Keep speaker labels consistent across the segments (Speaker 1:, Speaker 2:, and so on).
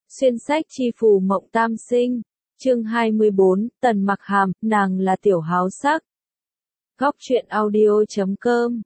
Speaker 1: Xuyên sách chi phù mộng tam sinh, chương 24, Tần Mặc Hàm, nàng là tiểu háo sắc. Góc truyện audio.com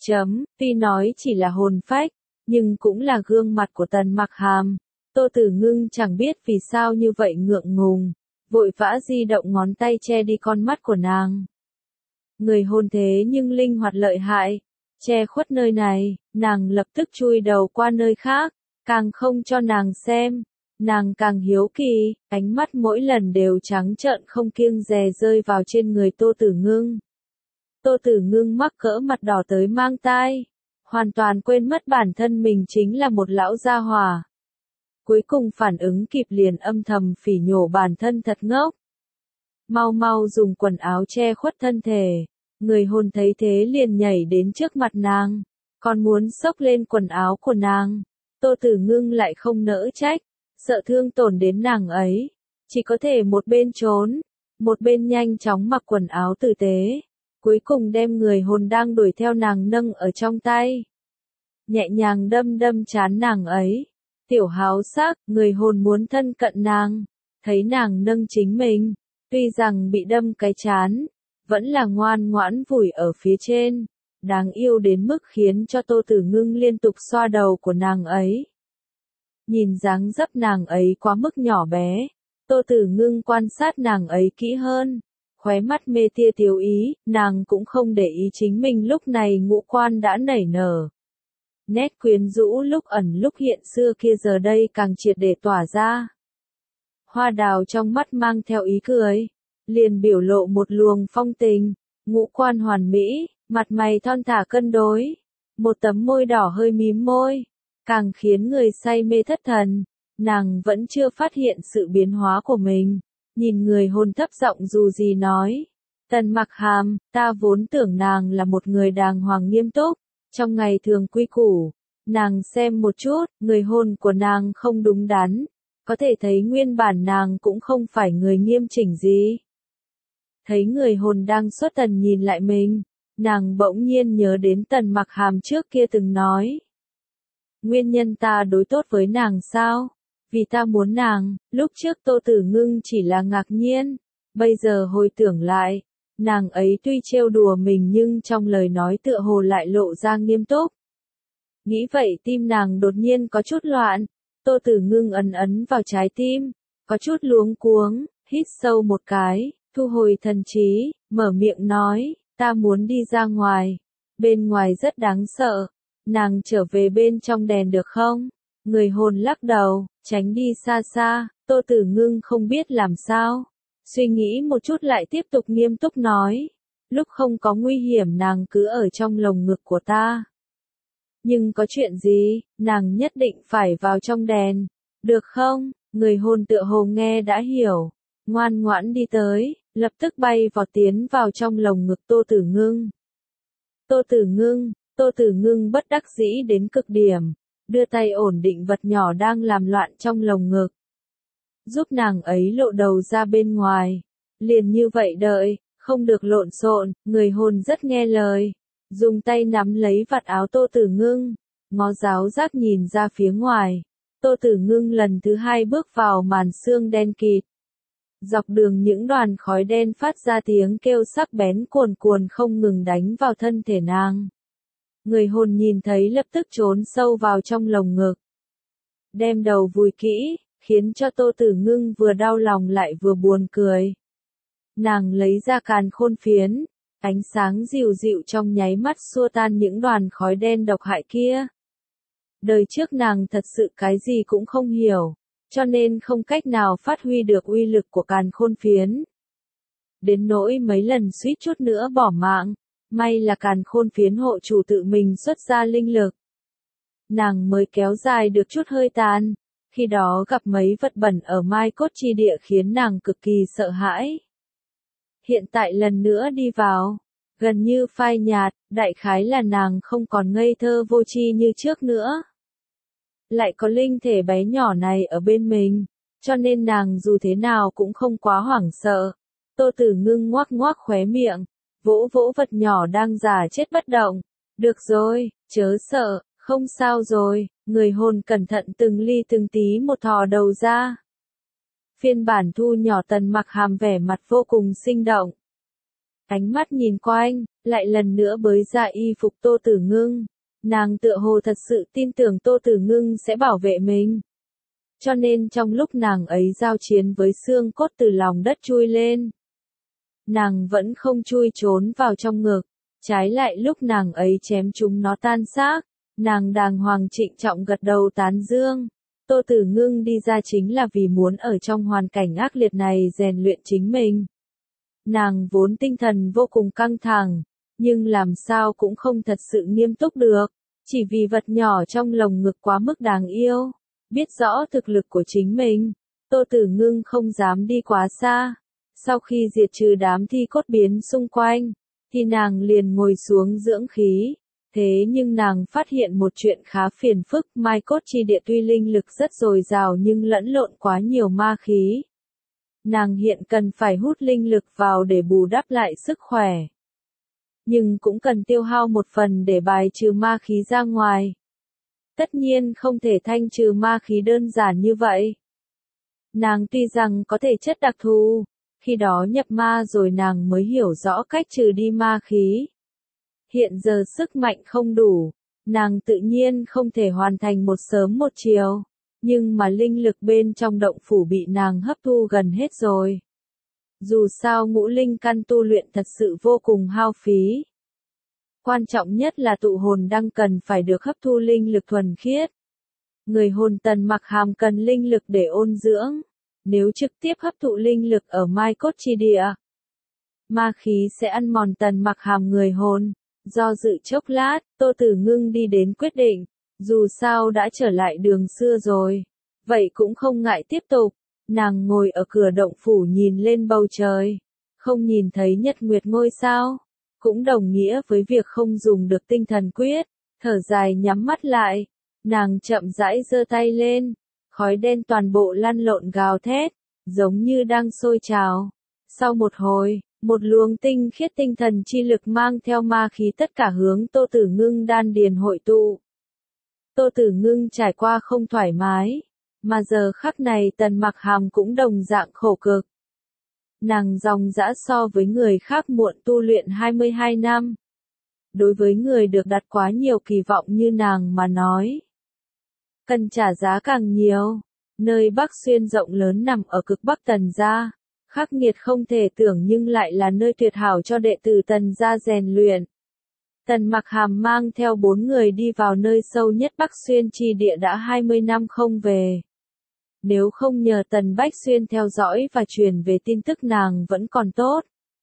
Speaker 1: Tuy nói chỉ là hồn phách, nhưng cũng là gương mặt của Tần Mặc Hàm. Tô Tử Ngưng chẳng biết vì sao như vậy ngượng ngùng, vội vã di động ngón tay che đi con mắt của nàng. Người hồn thế nhưng linh hoạt lợi hại, che khuất nơi này, nàng lập tức chui đầu qua nơi khác, càng không cho nàng xem. Nàng càng hiếu kỳ, ánh mắt mỗi lần đều trắng trợn không kiêng dè rơi vào trên người Tô Tử Ngưng. Tô Tử Ngưng mắc cỡ mặt đỏ tới mang tai, hoàn toàn quên mất bản thân mình chính là một lão gia hỏa. Cuối cùng phản ứng kịp liền âm thầm phỉ nhổ bản thân thật ngốc. Mau mau dùng quần áo che khuất thân thể, người hồn thấy thế liền nhảy đến trước mặt nàng, còn muốn xốc lên quần áo của nàng. Tô Tử Ngưng lại không nỡ trách, sợ thương tổn đến nàng ấy, chỉ có thể một bên trốn, một bên nhanh chóng mặc quần áo tử tế, cuối cùng đem người hồn đang đuổi theo nàng nâng ở trong tay. Nhẹ nhàng đâm đâm trán nàng ấy, tiểu háo sắc, người hồn muốn thân cận nàng, thấy nàng nâng chính mình, tuy rằng bị đâm cái trán, vẫn là ngoan ngoãn vùi ở phía trên, đáng yêu đến mức khiến cho Tô Tử Ngưng liên tục xoa đầu của nàng ấy. Nhìn dáng dấp nàng ấy quá mức nhỏ bé, Tô Tử Ngưng quan sát nàng ấy kỹ hơn, khóe mắt mê tia thiếu ý, nàng cũng không để ý chính mình lúc này ngũ quan đã nảy nở. Nét quyến rũ lúc ẩn lúc hiện xưa kia giờ đây càng triệt để tỏa ra. Hoa đào trong mắt mang theo ý cười, liền biểu lộ một luồng phong tình, ngũ quan hoàn mỹ, mặt mày thon thả cân đối, một tấm môi đỏ hơi mím môi, càng khiến người say mê thất thần. Nàng vẫn chưa phát hiện sự biến hóa của mình, nhìn người hồn thấp giọng dù gì nói. Tần Mặc Hàm, ta vốn tưởng nàng là một người đàng hoàng nghiêm túc, trong ngày thường quy củ. Nàng xem một chút, người hồn của nàng không đúng đắn, có thể thấy nguyên bản nàng cũng không phải người nghiêm chỉnh gì. Thấy người hồn đang xuất thần nhìn lại mình, nàng bỗng nhiên nhớ đến Tần Mặc Hàm trước kia từng nói. Nguyên nhân ta đối tốt với nàng sao? Vì ta muốn nàng, lúc trước Tô Tử Ngưng chỉ là ngạc nhiên, bây giờ hồi tưởng lại, nàng ấy tuy trêu đùa mình nhưng trong lời nói tựa hồ lại lộ ra nghiêm túc. Nghĩ vậy tim nàng đột nhiên có chút loạn, Tô Tử Ngưng ấn ấn vào trái tim, có chút luống cuống, hít sâu một cái, thu hồi thần trí, mở miệng nói, ta muốn đi ra ngoài, bên ngoài rất đáng sợ, nàng trở về bên trong đèn được không? Người hồn lắc đầu, tránh đi xa xa, Tô Tử Ngưng không biết làm sao. Suy nghĩ một chút lại tiếp tục nghiêm túc nói. Lúc không có nguy hiểm nàng cứ ở trong lồng ngực của ta. Nhưng có chuyện gì, nàng nhất định phải vào trong đèn. Được không? Người hồn tựa hồ nghe đã hiểu. Ngoan ngoãn đi tới, lập tức bay vọt tiến vào trong lồng ngực Tô Tử Ngưng. Tô Tử Ngưng bất đắc dĩ đến cực điểm. Đưa tay ổn định vật nhỏ đang làm loạn trong lồng ngực. Giúp nàng ấy lộ đầu ra bên ngoài. Liền như vậy đợi, không được lộn xộn, người hồn rất nghe lời. Dùng tay nắm lấy vạt áo Tô Tử Ngưng, ngó giáo giác nhìn ra phía ngoài. Tô Tử Ngưng lần thứ hai bước vào màn sương đen kịt. Dọc đường những đoàn khói đen phát ra tiếng kêu sắc bén cuồn cuồn không ngừng đánh vào thân thể nàng. Người hồn nhìn thấy lập tức trốn sâu vào trong lồng ngực. Đem đầu vùi kỹ, khiến cho Tô Tử Ngưng vừa đau lòng lại vừa buồn cười. Nàng lấy ra càn khôn phiến, ánh sáng dịu dịu trong nháy mắt xua tan những đoàn khói đen độc hại kia. Đời trước nàng thật sự cái gì cũng không hiểu, cho nên không cách nào phát huy được uy lực của càn khôn phiến. Đến nỗi mấy lần suýt chút nữa bỏ mạng. May là càn khôn phiến hộ chủ tự mình xuất ra linh lực. Nàng mới kéo dài được chút hơi tàn, khi đó gặp mấy vật bẩn ở Mai Cốt chi địa khiến nàng cực kỳ sợ hãi. Hiện tại lần nữa đi vào, gần như phai nhạt, đại khái là nàng không còn ngây thơ vô tri như trước nữa. Lại có linh thể bé nhỏ này ở bên mình, cho nên nàng dù thế nào cũng không quá hoảng sợ. Tô Tử Ngưng ngoác ngoác khóe miệng. Vỗ vỗ vật nhỏ đang giả chết bất động. Được rồi, chớ sợ, Không sao rồi, người hồn cẩn thận từng ly từng tí một thò đầu ra. Phiên bản thu nhỏ Tần Mặc Hàm vẻ mặt vô cùng sinh động. Ánh mắt nhìn quanh, lại lần nữa bới ra y phục Tô Tử Ngưng. Nàng tựa hồ thật sự tin tưởng Tô Tử Ngưng sẽ bảo vệ mình. Cho nên trong lúc nàng ấy giao chiến với xương cốt từ lòng đất chui lên, nàng vẫn không chui trốn vào trong ngực. Trái lại lúc nàng ấy chém chúng nó tan xác, nàng đàng hoàng trịnh trọng gật đầu tán dương. Tô Tử Ngưng đi ra chính là vì muốn ở trong hoàn cảnh ác liệt này rèn luyện chính mình. Nàng vốn tinh thần vô cùng căng thẳng, nhưng làm sao cũng không thật sự nghiêm túc được, chỉ vì vật nhỏ trong lồng ngực quá mức đáng yêu. Biết rõ thực lực của chính mình, Tô Tử Ngưng không dám đi quá xa. Sau khi diệt trừ đám thi cốt biến xung quanh, thì nàng liền ngồi xuống dưỡng khí. Thế nhưng nàng phát hiện một chuyện khá phiền phức, mai cốt chi địa tuy linh lực rất dồi dào nhưng lẫn lộn quá nhiều ma khí. Nàng hiện cần phải hút linh lực vào để bù đắp lại sức khỏe. Nhưng cũng cần tiêu hao một phần để bài trừ ma khí ra ngoài. Tất nhiên không thể thanh trừ ma khí đơn giản như vậy. Nàng tuy rằng có thể chất đặc thù, khi đó nhập ma rồi nàng mới hiểu rõ cách trừ đi ma khí. Hiện giờ sức mạnh không đủ, nàng tự nhiên không thể hoàn thành một sớm một chiều, nhưng mà linh lực bên trong động phủ bị nàng hấp thu gần hết rồi. Dù sao ngũ linh căn tu luyện thật sự vô cùng hao phí. Quan trọng nhất là tụ hồn đăng cần phải được hấp thu linh lực thuần khiết. Người hồn Tần Mặc Hàm cần linh lực để ôn dưỡng. Nếu trực tiếp hấp thụ linh lực ở mai cốt chi địa, ma khí sẽ ăn mòn Tần Mặc Hàm người hồn. Do dự chốc lát, Tô Tử Ngưng đi đến quyết định, dù sao đã trở lại đường xưa rồi, vậy cũng không ngại tiếp tục. Nàng ngồi ở cửa động phủ nhìn lên bầu trời, không nhìn thấy nhật nguyệt ngôi sao, cũng đồng nghĩa với việc không dùng được tinh thần quyết, thở dài nhắm mắt lại, nàng chậm rãi giơ tay lên, khói đen toàn bộ lăn lộn gào thét, giống như đang sôi trào. Sau một hồi, một luồng tinh khiết tinh thần chi lực mang theo ma khí tất cả hướng Tô Tử Ngưng đan điền hội tụ. Tô Tử Ngưng trải qua không thoải mái, mà giờ khắc này Tần Mặc Hàm cũng đồng dạng khổ cực. Nàng dòng dã so với người khác muộn tu luyện 22 năm. Đối với người được đặt quá nhiều kỳ vọng như nàng mà nói, cần trả giá càng nhiều. Nơi Bắc Xuyên rộng lớn nằm ở cực Bắc Tần gia, khắc nghiệt không thể tưởng nhưng lại là nơi tuyệt hảo cho đệ tử Tần gia rèn luyện. Tần Mặc Hàm mang theo 4 người đi vào nơi sâu nhất Bắc Xuyên chi địa đã 20 năm không về. Nếu không nhờ Tần Bách Xuyên theo dõi và truyền về tin tức nàng vẫn còn tốt.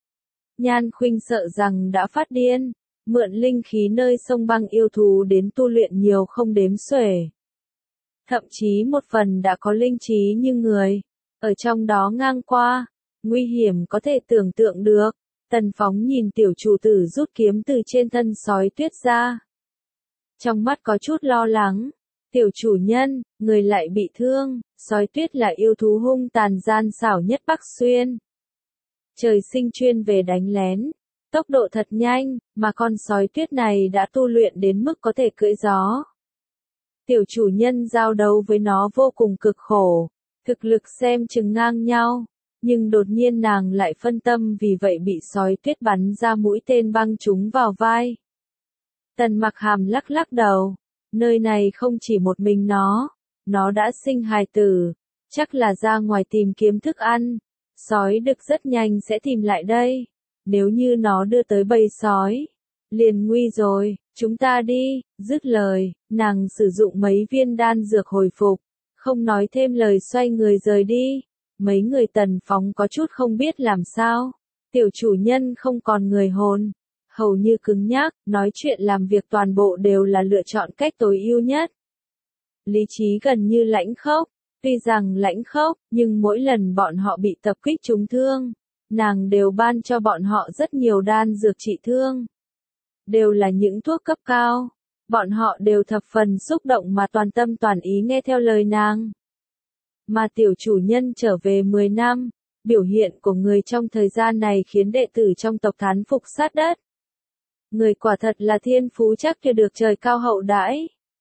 Speaker 1: Nhan Khuynh sợ rằng đã phát điên, mượn linh khí nơi sông băng yêu thú đến tu luyện nhiều không đếm xuể. Thậm chí một phần đã có linh trí như người, ở trong đó ngang qua, nguy hiểm có thể tưởng tượng được. Tần Phóng nhìn tiểu chủ tử rút kiếm từ trên thân sói tuyết ra. Trong mắt có chút lo lắng. Tiểu chủ nhân, người lại bị thương, sói tuyết là yêu thú hung tàn gian xảo nhất Bắc Xuyên. Trời sinh chuyên về đánh lén, tốc độ thật nhanh, mà con sói tuyết này đã tu luyện đến mức có thể cưỡi gió. Tiểu chủ nhân giao đấu với nó vô cùng cực khổ, thực lực xem chừng ngang nhau, nhưng đột nhiên nàng lại phân tâm vì vậy bị sói tuyết bắn ra mũi tên băng trúng vào vai. Tần Mặc Hàm lắc lắc đầu, nơi này không chỉ một mình nó đã sinh hài tử, chắc là ra ngoài tìm kiếm thức ăn, sói đực rất nhanh sẽ tìm lại đây, nếu như nó đưa tới bầy sói, liền nguy rồi, chúng ta đi, dứt lời, nàng sử dụng mấy viên đan dược hồi phục, không nói thêm lời xoay người rời đi. Mấy người Tần Phóng có chút không biết làm sao, tiểu chủ nhân không còn người hồn, hầu như cứng nhắc, nói chuyện làm việc toàn bộ đều là lựa chọn cách tối ưu nhất. Lý trí gần như lãnh khốc, tuy rằng lãnh khốc, nhưng mỗi lần bọn họ bị tập kích trúng thương, nàng đều ban cho bọn họ rất nhiều đan dược trị thương. Đều là những thuốc cấp cao, bọn họ đều thập phần xúc động mà toàn tâm toàn ý nghe theo lời nàng. Mà tiểu chủ nhân trở về 10 năm, biểu hiện của người trong thời gian này khiến đệ tử trong tộc thán phục sát đất. Người quả thật là thiên phú chắc chưa được trời cao hậu đãi.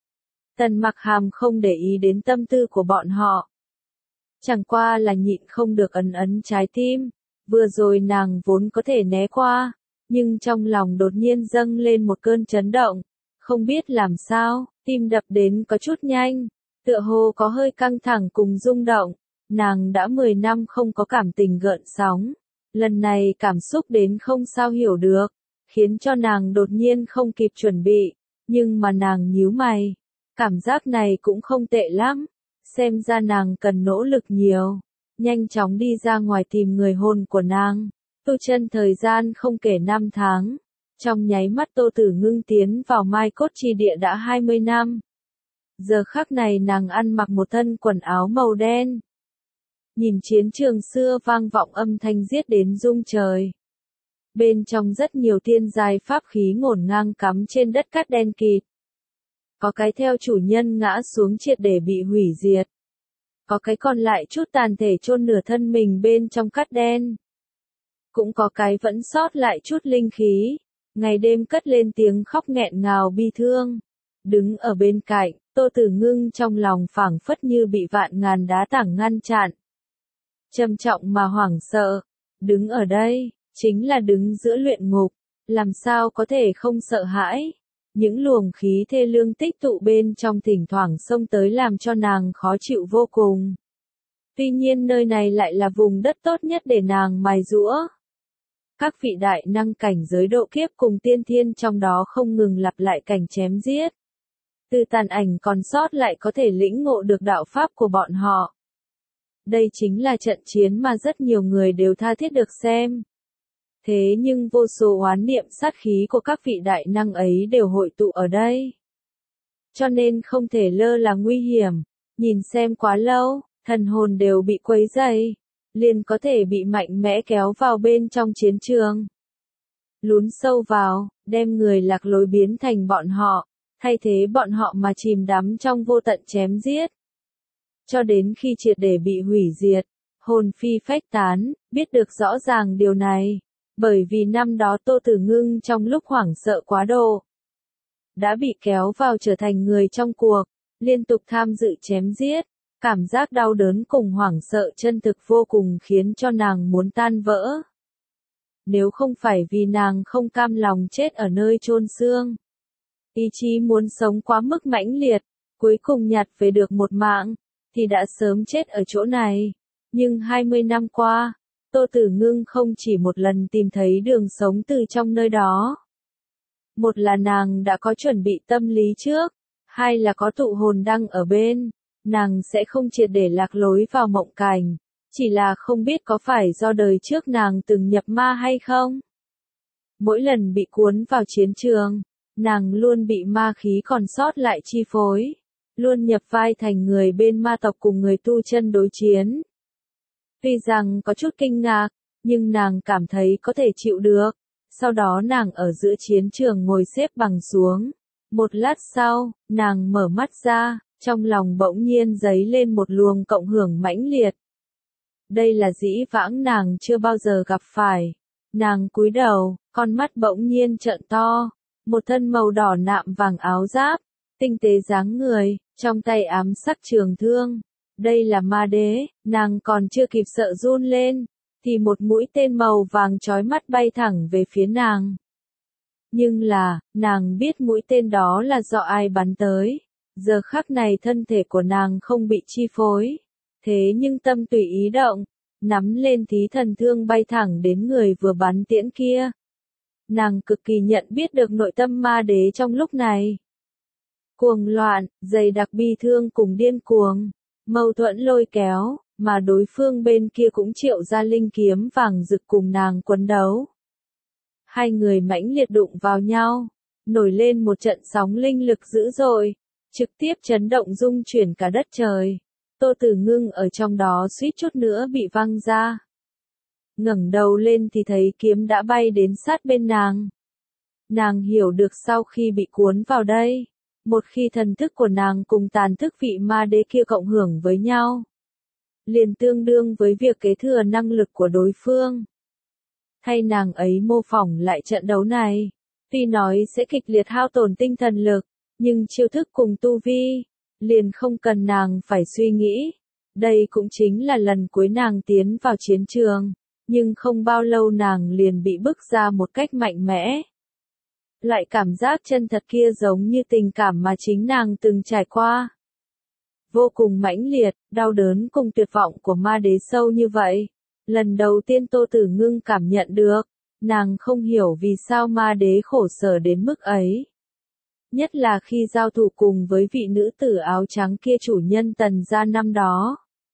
Speaker 1: Tần Mặc Hàm không để ý đến tâm tư của bọn họ. Chẳng qua là nhịn không được ấn ấn trái tim, vừa rồi nàng vốn có thể né qua, nhưng trong lòng đột nhiên dâng lên một cơn chấn động, không biết làm sao, tim đập đến có chút nhanh, tựa hồ có hơi căng thẳng cùng rung động, nàng đã 10 năm không có cảm tình gợn sóng, lần này cảm xúc đến không sao hiểu được, khiến cho nàng đột nhiên không kịp chuẩn bị, nhưng mà nàng nhíu mày, cảm giác này cũng không tệ lắm, xem ra nàng cần nỗ lực nhiều, nhanh chóng đi ra ngoài tìm người hôn của nàng, tu chân thời gian không kể năm tháng, trong nháy mắt Tô Tử Ngưng tiến vào Mai Cốt Chi Địa đã 20 năm. Giờ khắc này nàng ăn mặc một thân quần áo màu đen. Nhìn chiến trường xưa vang vọng âm thanh giết đến rung trời. Bên trong rất nhiều tiên giai pháp khí ngổn ngang cắm trên đất cát đen kịt. Có cái theo chủ nhân ngã xuống triệt để bị hủy diệt. Có cái còn lại chút tàn thể chôn nửa thân mình bên trong cát đen. Cũng có cái vẫn sót lại chút linh khí. Ngày đêm cất lên tiếng khóc nghẹn ngào bi thương. Đứng ở bên cạnh, Tô Tử Ngưng trong lòng phảng phất như bị vạn ngàn đá tảng ngăn chặn. Trầm trọng mà hoảng sợ. Đứng ở đây, chính là đứng giữa luyện ngục. Làm sao có thể không sợ hãi? Những luồng khí thê lương tích tụ bên trong thỉnh thoảng xông tới làm cho nàng khó chịu vô cùng. Tuy nhiên nơi này lại là vùng đất tốt nhất để nàng mài giũa. Các vị đại năng cảnh giới độ kiếp cùng tiên thiên trong đó không ngừng lặp lại cảnh chém giết. Từ tàn ảnh còn sót lại có thể lĩnh ngộ được đạo pháp của bọn họ. Đây chính là trận chiến mà rất nhiều người đều tha thiết được xem. Thế nhưng vô số oán niệm sát khí của các vị đại năng ấy đều hội tụ ở đây. Cho nên không thể lơ là nguy hiểm, nhìn xem quá lâu, thần hồn đều bị quấy dày, liền có thể bị mạnh mẽ kéo vào bên trong chiến trường. Lún sâu vào, đem người lạc lối biến thành bọn họ, thay thế bọn họ mà chìm đắm trong vô tận chém giết. Cho đến khi triệt để bị hủy diệt, hồn phi phách tán, biết được rõ ràng điều này. Bởi vì năm đó Tô Tử Ngưng trong lúc hoảng sợ quá độ, đã bị kéo vào trở thành người trong cuộc, liên tục tham dự chém giết, cảm giác đau đớn cùng hoảng sợ chân thực vô cùng khiến cho nàng muốn tan vỡ. Nếu không phải vì nàng không cam lòng chết ở nơi chôn xương, ý chí muốn sống quá mức mãnh liệt, cuối cùng nhặt về được một mạng, thì đã sớm chết ở chỗ này. Nhưng 20 năm qua, Tô Tử Ngưng không chỉ một lần tìm thấy đường sống từ trong nơi đó. Một là nàng đã có chuẩn bị tâm lý trước, hai là có tụ hồn đăng ở bên, nàng sẽ không triệt để lạc lối vào mộng cảnh, chỉ là không biết có phải do đời trước nàng từng nhập ma hay không. Mỗi lần bị cuốn vào chiến trường, nàng luôn bị ma khí còn sót lại chi phối, luôn nhập vai thành người bên ma tộc cùng người tu chân đối chiến. Tuy rằng có chút kinh ngạc, nhưng nàng cảm thấy có thể chịu được. Sau đó nàng ở giữa chiến trường ngồi xếp bằng xuống. Một lát sau, nàng mở mắt ra, trong lòng bỗng nhiên dấy lên một luồng cộng hưởng mãnh liệt. Đây là dĩ vãng nàng chưa bao giờ gặp phải. Nàng cúi đầu, con mắt bỗng nhiên trợn to. Một thân màu đỏ nạm vàng áo giáp, tinh tế dáng người, trong tay ám sắc trường thương. Đây là ma đế, nàng còn chưa kịp sợ run lên, thì một mũi tên màu vàng chói mắt bay thẳng về phía nàng. Nhưng là, nàng biết mũi tên đó là do ai bắn tới. Giờ khắc này thân thể của nàng không bị chi phối. Thế nhưng tâm tùy ý động, nắm lên thí thần thương bay thẳng đến người vừa bắn tiễn kia. Nàng cực kỳ nhận biết được nội tâm ma đế trong lúc này. Cuồng loạn, dày đặc bi thương cùng điên cuồng. Mâu thuẫn lôi kéo, mà đối phương bên kia cũng triệu ra linh kiếm vàng rực cùng nàng quấn đấu. Hai người mãnh liệt đụng vào nhau, nổi lên một trận sóng linh lực dữ dội, trực tiếp chấn động rung chuyển cả đất trời. Tô Tử Ngưng ở trong đó suýt chút nữa bị văng ra. Ngẩng đầu lên thì thấy kiếm đã bay đến sát bên nàng. Nàng hiểu được sau khi bị cuốn vào đây, một khi thần thức của nàng cùng tàn thức vị ma đế kia cộng hưởng với nhau, liền tương đương với việc kế thừa năng lực của đối phương. Thay nàng ấy mô phỏng lại trận đấu này, tuy nói sẽ kịch liệt hao tổn tinh thần lực, Nhưng chiêu thức cùng tu vi, liền không cần nàng phải suy nghĩ. Đây cũng chính là lần cuối nàng tiến vào chiến trường, nhưng không bao lâu nàng liền bị bức ra một cách mạnh mẽ. Loại cảm giác chân thật kia giống như tình cảm mà chính nàng từng trải qua. Vô cùng mãnh liệt, đau đớn cùng tuyệt vọng của ma đế sâu như vậy. Lần đầu tiên Tô Tử Ngưng cảm nhận được, nàng không hiểu vì sao ma đế khổ sở đến mức ấy. Nhất là khi giao thủ cùng với vị nữ tử áo trắng kia chủ nhân Tần gia năm đó.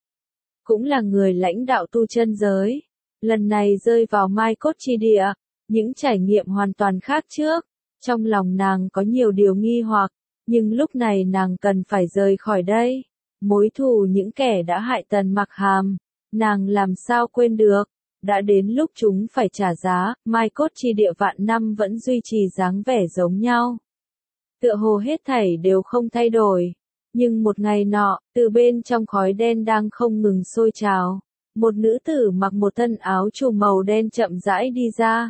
Speaker 1: Cũng là người lãnh đạo tu chân giới. Lần này rơi vào Mai Cốt chi địa, những trải nghiệm hoàn toàn khác trước. Trong lòng nàng có nhiều điều nghi hoặc, nhưng lúc này nàng cần phải rời khỏi đây. Mối thù những kẻ đã hại Tần Mặc Hàm, nàng làm sao quên được. Đã đến lúc chúng phải trả giá, Mai Cốt chi địa vạn năm vẫn duy trì dáng vẻ giống nhau. Tựa hồ hết thảy đều không thay đổi. Nhưng một ngày nọ, từ bên trong khói đen đang không ngừng sôi trào, một nữ tử mặc một thân áo trùm màu đen chậm rãi đi ra.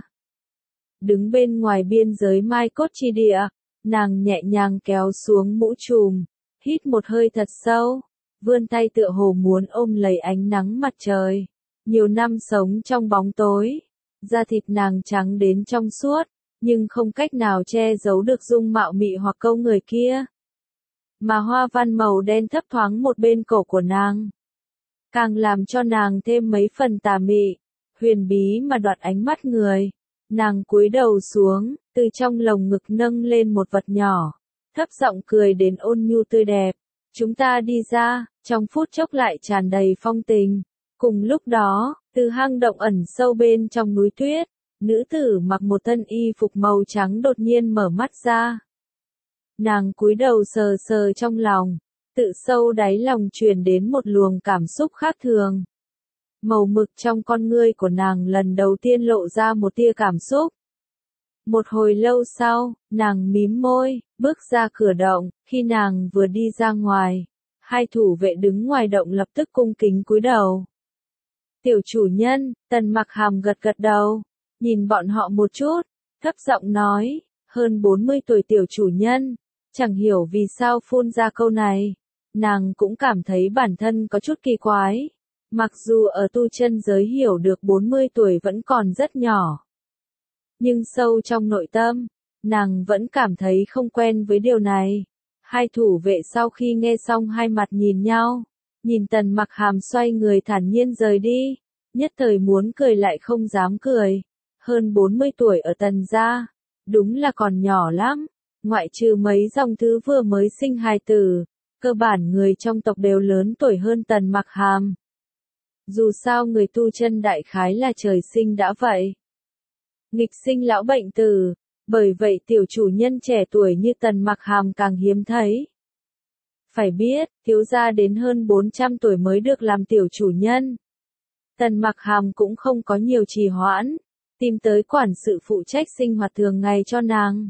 Speaker 1: Đứng bên ngoài biên giới Mai Cốt chi địa, nàng nhẹ nhàng kéo xuống mũ trùm, hít một hơi thật sâu, vươn tay tựa hồ muốn ôm lấy ánh nắng mặt trời. Nhiều năm sống trong bóng tối, da thịt nàng trắng đến trong suốt, nhưng không cách nào che giấu được dung mạo mị hoặc câu người kia. Mà hoa văn màu đen thấp thoáng một bên cổ của nàng, càng làm cho nàng thêm mấy phần tà mị, huyền bí mà đoạt ánh mắt người. Nàng cúi đầu xuống, từ trong lồng ngực nâng lên một vật nhỏ, thấp giọng cười đến ôn nhu tươi đẹp. Chúng ta đi ra, trong phút chốc lại tràn đầy phong tình. Cùng lúc đó, từ hang động ẩn sâu bên trong núi tuyết, nữ tử mặc một thân y phục màu trắng đột nhiên mở mắt ra. Nàng cúi đầu sờ sờ trong lòng, tự sâu đáy lòng truyền đến một luồng cảm xúc khác thường. Màu mực trong con ngươi của nàng lần đầu tiên lộ ra một tia cảm xúc. Một hồi lâu sau, nàng mím môi, bước ra cửa động. Khi nàng vừa đi ra ngoài, hai thủ vệ đứng ngoài động lập tức cung kính cúi đầu. Tiểu chủ nhân, Tần Mặc Hàm gật gật đầu, nhìn bọn họ một chút, thấp giọng nói, hơn 40 tuổi tiểu chủ nhân. Chẳng hiểu vì sao phun ra câu này, nàng cũng cảm thấy bản thân có chút kỳ quái. Mặc dù ở tu chân giới hiểu được 40 tuổi vẫn còn rất nhỏ, nhưng sâu trong nội tâm, nàng vẫn cảm thấy không quen với điều này. Hai thủ vệ sau khi nghe xong hai mặt nhìn nhau, nhìn Tần Mặc Hàm xoay người thản nhiên rời đi, nhất thời muốn cười lại không dám cười. Hơn 40 tuổi ở Tần gia, đúng là còn nhỏ lắm, ngoại trừ mấy dòng thứ vừa mới sinh hài tử, cơ bản người trong tộc đều lớn tuổi hơn Tần Mặc Hàm. Dù sao người tu chân đại khái là trời sinh đã vậy. Nghịch sinh lão bệnh tử, bởi vậy tiểu chủ nhân trẻ tuổi như Tần Mặc Hàm càng hiếm thấy. Phải biết, thiếu gia đến hơn 400 tuổi mới được làm tiểu chủ nhân. Tần Mặc Hàm cũng không có nhiều trì hoãn, tìm tới quản sự phụ trách sinh hoạt thường ngày cho nàng.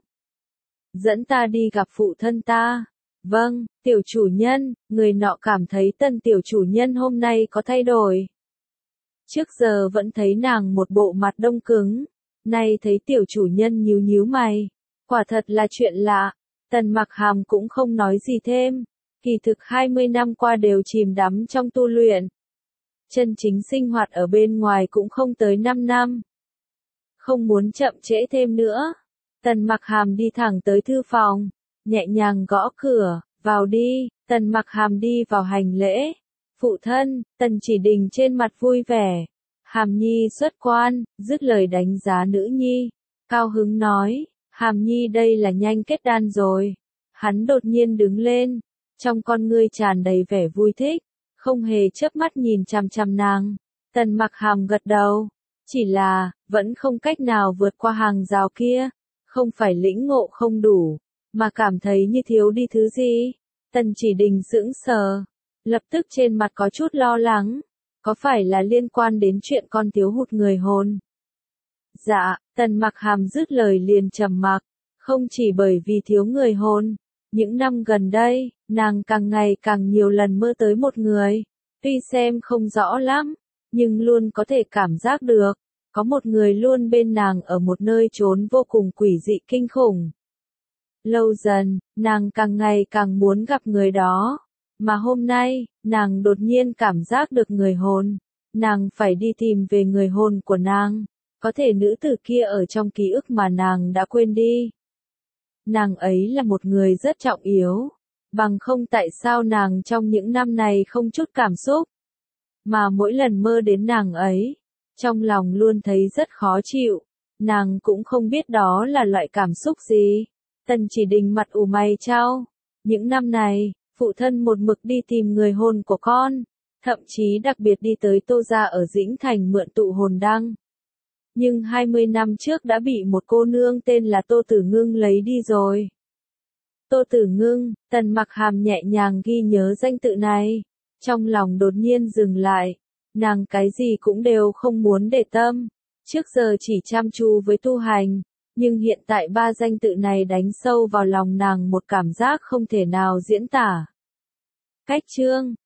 Speaker 1: Dẫn ta đi gặp phụ thân ta. Vâng, tiểu chủ nhân. Người nọ cảm thấy Tần tiểu chủ nhân hôm nay có thay đổi. Trước giờ vẫn thấy nàng một bộ mặt đông cứng, nay thấy tiểu chủ nhân nhíu nhíu mày. Quả thật là chuyện lạ. Tần Mặc Hàm cũng không nói gì thêm. Kỳ thực 20 năm qua đều chìm đắm trong tu luyện. Chân chính sinh hoạt ở bên ngoài cũng không tới 5 năm. Không muốn chậm trễ thêm nữa. Tần Mặc Hàm đi thẳng tới thư phòng, nhẹ nhàng gõ cửa, vào đi. Tần Mặc Hàm đi vào hành lễ. Phụ thân, Tần Chỉ Đình trên mặt vui vẻ. Hàm Nhi xuất quan, dứt lời đánh giá nữ nhi. Cao hứng nói, Hàm Nhi đây là nhanh kết đan rồi. Hắn đột nhiên đứng lên, trong con ngươi tràn đầy vẻ vui thích, không hề chớp mắt nhìn chằm chằm nàng. Tần Mặc Hàm gật đầu, chỉ là, vẫn không cách nào vượt qua hàng rào kia, không phải lĩnh ngộ không đủ, mà cảm thấy như thiếu đi thứ gì. Tần Chỉ Đình sững sờ, lập tức trên mặt có chút lo lắng, có phải là liên quan đến chuyện con thiếu hụt người hồn? Dạ, Tần Mặc Hàm dứt lời liền trầm mặc, không chỉ bởi vì thiếu người hồn. Những năm gần đây, nàng càng ngày càng nhiều lần mơ tới một người, tuy xem không rõ lắm, nhưng luôn có thể cảm giác được, có một người luôn bên nàng ở một nơi trốn vô cùng quỷ dị kinh khủng. Lâu dần, nàng càng ngày càng muốn gặp người đó. Mà hôm nay, nàng đột nhiên cảm giác được người hồn. Nàng phải đi tìm về người hồn của nàng. Có thể nữ tử kia ở trong ký ức mà nàng đã quên đi. Nàng ấy là một người rất trọng yếu. Bằng không tại sao nàng trong những năm này không chút cảm xúc. Mà mỗi lần mơ đến nàng ấy, trong lòng luôn thấy rất khó chịu. Nàng cũng không biết đó là loại cảm xúc gì. Tần Chỉ Đình mặt ủ mày chau. Những năm này, phụ thân một mực đi tìm người hồn của con. Thậm chí đặc biệt đi tới Tô gia ở Dĩnh Thành mượn tụ hồn đăng. Nhưng 20 năm trước đã bị một cô nương tên là Tô Tử Ngưng lấy đi rồi. Tô Tử Ngưng, Tần Mặc Hàm nhẹ nhàng ghi nhớ danh tự này. Trong lòng đột nhiên dừng lại. Nàng cái gì cũng đều không muốn để tâm. Trước giờ chỉ chăm chú với tu hành. Nhưng hiện tại ba danh tự này đánh sâu vào lòng nàng một cảm giác không thể nào diễn tả. Cách chương